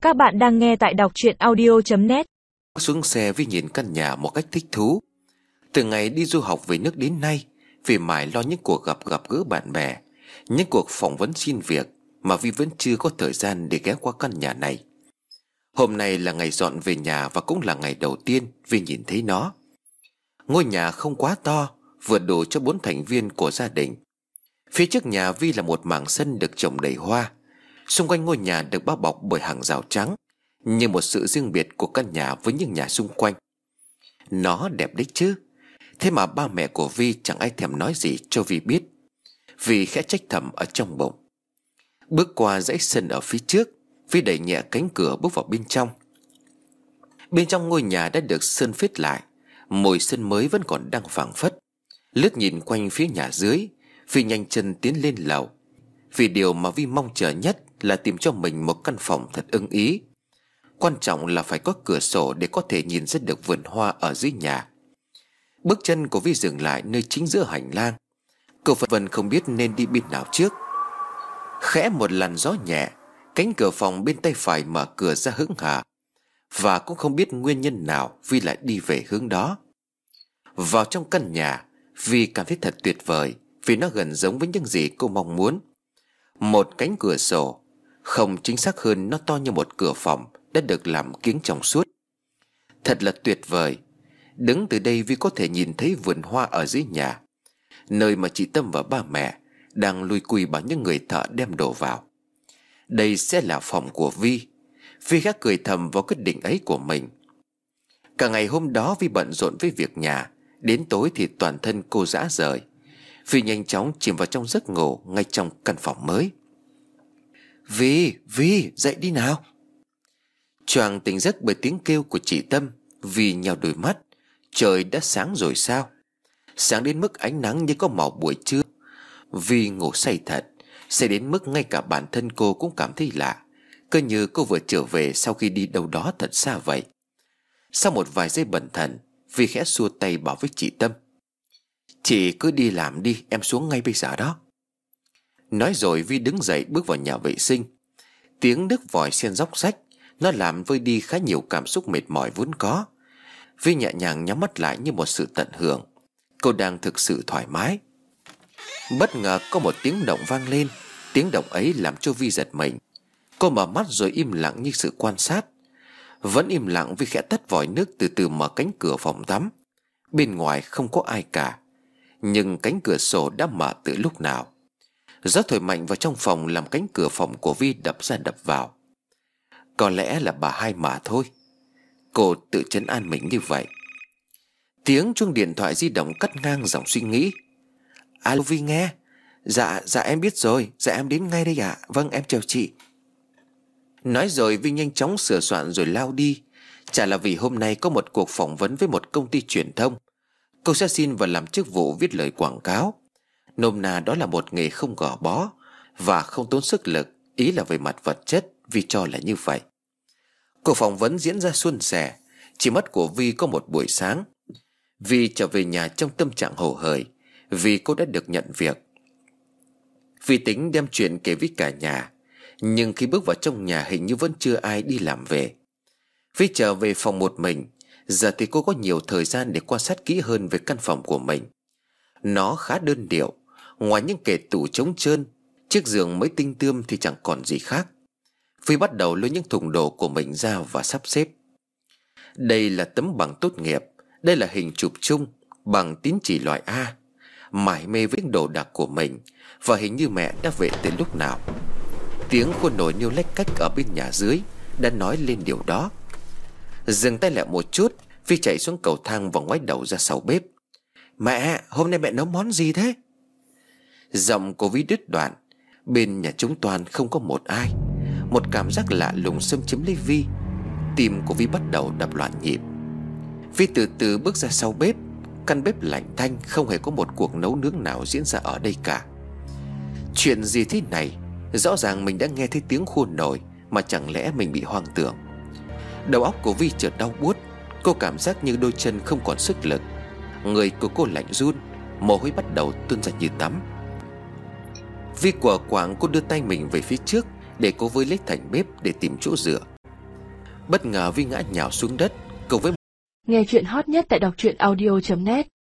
Các bạn đang nghe tại đọc truyện audio.net. Xuống xe Vi nhìn căn nhà một cách thích thú. Từ ngày đi du học về nước đến nay, vì mãi lo những cuộc gặp gỡ bạn bè, những cuộc phỏng vấn xin việc, mà Vi vẫn chưa có thời gian để ghé qua căn nhà này. Hôm nay là ngày dọn về nhà và cũng là ngày đầu tiên Vi nhìn thấy nó. Ngôi nhà không quá to, vừa đủ cho 4 thành viên của gia đình. Phía trước nhà Vi là một mảng sân được trồng đầy hoa. Xung quanh ngôi nhà được bao bọc bởi hàng rào trắng, như một sự riêng biệt của căn nhà với những nhà xung quanh. Nó đẹp đấy chứ. Thế mà ba mẹ của Vi chẳng ai thèm nói gì cho Vi biết. Vi khẽ trách thầm ở trong bụng. Bước qua dãy sân ở phía trước, Vi đẩy nhẹ cánh cửa bước vào bên trong. Bên trong ngôi nhà đã được sơn phết lại, mùi sân mới vẫn còn đang phảng phất. Lướt nhìn quanh phía nhà dưới, Vi nhanh chân tiến lên lầu. Vì điều mà Vi mong chờ nhất là tìm cho mình một căn phòng thật ưng ý. Quan trọng là phải có cửa sổ để có thể nhìn ra được vườn hoa ở dưới nhà. Bước chân của Vi dừng lại nơi chính giữa hành lang. Cô Vân không biết nên đi bên nào trước. Khẽ một làn gió nhẹ, cánh cửa phòng bên tay phải mở cửa ra hững hờ. Và cũng không biết nguyên nhân nào Vi lại đi về hướng đó. Vào trong căn nhà, Vi cảm thấy thật tuyệt vời, vì nó gần giống với những gì cô mong muốn. Một cánh cửa sổ, không, chính xác hơn nó to như một cửa phòng đã được làm kiếng trong suốt. Thật là tuyệt vời. Đứng từ đây Vi có thể nhìn thấy vườn hoa ở dưới nhà, nơi mà chị Tâm và ba mẹ đang lùi cùi bảo những người thợ đem đồ vào. Đây sẽ là phòng của Vi. Vi khẽ cười thầm vào quyết định ấy của mình. Cả ngày hôm đó Vi bận rộn với việc nhà. Đến tối thì toàn thân cô rã rời. Vi nhanh chóng chìm vào trong giấc ngủ ngay trong căn phòng mới. Vi, dậy đi nào. Choàng tỉnh giấc bởi tiếng kêu của chị Tâm. Vi nhào đôi mắt. Trời đã sáng rồi sao? Sáng đến mức ánh nắng như có màu buổi trưa. Vi ngủ say thật, say đến mức ngay cả bản thân cô cũng cảm thấy lạ, cứ như cô vừa trở về sau khi đi đâu đó thật xa vậy. Sau một vài giây bần thần, Vi khẽ xua tay bảo với chị Tâm. Chị cứ đi làm đi, em xuống ngay bây giờ đó. Nói rồi Vi đứng dậy bước vào nhà vệ sinh. Tiếng nước vòi sen róc rách, nó làm vơi đi khá nhiều cảm xúc mệt mỏi vốn có. Vi nhẹ nhàng nhắm mắt lại như một sự tận hưởng. Cô đang thực sự thoải mái. Bất ngờ có một tiếng động vang lên. Tiếng động ấy làm cho Vi giật mình. Cô mở mắt rồi im lặng như sự quan sát. Vẫn im lặng, Vi khẽ tắt vòi nước, từ từ mở cánh cửa phòng tắm. Bên ngoài không có ai cả, nhưng cánh cửa sổ đã mở từ lúc nào. Gió thổi mạnh vào trong phòng làm cánh cửa phòng của Vi đập ra đập vào. Có lẽ là bà hai mà thôi. Cô tự trấn an mình như vậy. Tiếng chuông điện thoại di động cắt ngang dòng suy nghĩ. Alo Vi nghe. Dạ em biết rồi. Dạ em đến ngay đây ạ. Vâng, em chào chị. Nói rồi Vi nhanh chóng sửa soạn rồi lao đi. Chả là vì hôm nay có một cuộc phỏng vấn với một công ty truyền thông. Cô sẽ xin vào làm chức vụ viết lời quảng cáo. Nôm na đó là một nghề không gò bó và không tốn sức lực. Ý là về mặt vật chất, Vi cho là như vậy. Cuộc phỏng vấn diễn ra suôn sẻ. Chỉ mất của Vi có một buổi sáng. Vi trở về nhà trong tâm trạng hồ hởi vì cô đã được nhận việc. Vi tính đem chuyện kể với cả nhà, nhưng khi bước vào trong nhà hình như vẫn chưa ai đi làm về. Vi trở về phòng một mình. Giờ thì cô có nhiều thời gian để quan sát kỹ hơn về căn phòng của mình. Nó khá đơn điệu. Ngoài những kệ tủ trống trơn, chiếc giường mới tinh tươm thì chẳng còn gì khác. Vi bắt đầu lôi những thùng đồ của mình ra và sắp xếp. Đây là tấm bằng tốt nghiệp. Đây là hình chụp chung bằng tín chỉ loại A. Mải mê với đồ đạc của mình, và hình như mẹ đã về từ lúc nào. Tiếng khuôn nồi niêu lách cách ở bên nhà dưới đã nói lên điều đó. Dừng tay lại một chút, Vi chạy xuống cầu thang và ngoái đầu ra sau bếp. Mẹ, hôm nay mẹ nấu món gì thế? Giọng của Vi đứt đoạn. Bên nhà chúng toàn không có một ai. Một cảm giác lạ lùng xâm chiếm lấy Vi. Tim của Vi bắt đầu đập loạn nhịp. Vi từ từ bước ra sau bếp. Căn bếp lạnh tanh, không hề có một cuộc nấu nướng nào diễn ra ở đây cả. Chuyện gì thế này? Rõ ràng mình đã nghe thấy tiếng khuôn nồi, mà chẳng lẽ mình bị hoang tưởng? Đầu óc của Vi chợt đau buốt. Cô cảm giác như đôi chân không còn sức lực. Người của cô lạnh run, mồ hôi bắt đầu tuôn ra như tắm. Vi quờ quạng cô đưa tay mình về phía trước để cô với lấy thành bếp để tìm chỗ dựa. Bất ngờ Vi ngã nhào xuống đất cùng với Nghe chuyện hot nhất tại đọc truyện audio.net.